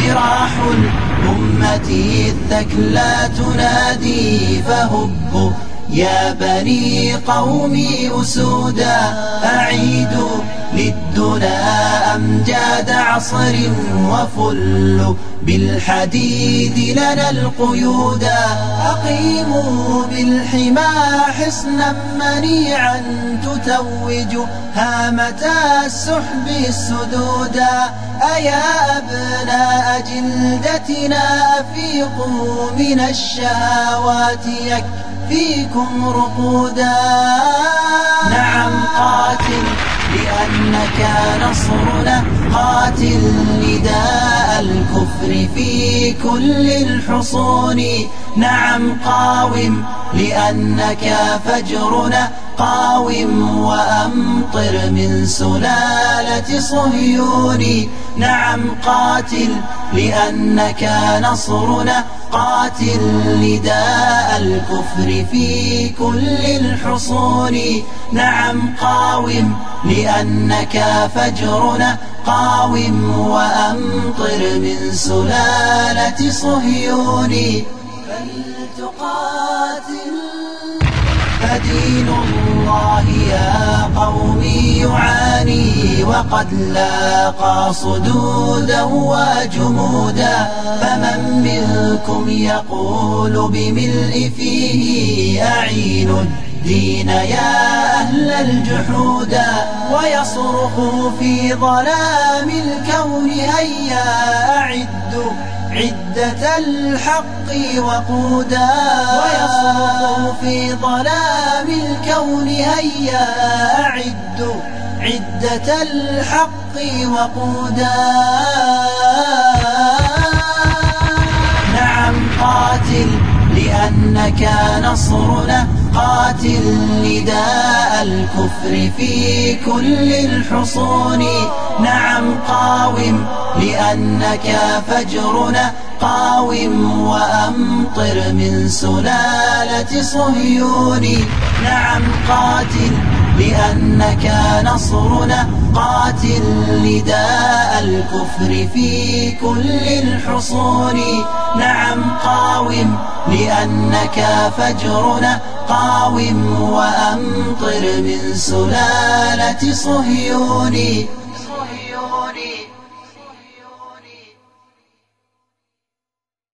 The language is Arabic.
جراح الأمة الثكلى تنادي فهبوا يا بني قومي أسودا أعيدوا للدنا أمجاد عصر وفلوا بالحديد لنا القيودا أقيموا بالحمى حصنا منيعا تتوج هامة السحب السدودا أيا أبناء جلدتنا أفيقوا من الشهوات يكفيكم رقودا نعم قاتل لأنك نصرنا قاتل نداء الكفر في كل الحصون نعم قاوم لأنك فجرنا قاوم وأمطر من سلالة صهيون نعم قاتل لأنك نصرنا قاتل نداء الكفر في كل الحصون نعم قاوم لأنك فجرنا قاوم وأمطر من سلالة صهيون فلتقاتل فدين الله يا قومي يعاني وقد لاقى صدودا وجمودا فمن منكم يقول بملء فيه أعين الدين يا أهل الجحودا ويصرخ في ظلام الكون هيا أعدوا عدة الحق وقودا ويصرخ في ظلام الكون هيا أعدوا عدة الحق وقودا نعم قاتل لأنك نصرنا قاتل نداء الكفر في كل الحصون نعم قاوم لأنك فجرنا قاوم وأمطر من سلالة صهيون نعم قاتل لأنك نصرنا قاتل نداء الكفر في كل الحصون نعم قاوم لأنك فجرنا قاوم وأمطر من سلالة صهيون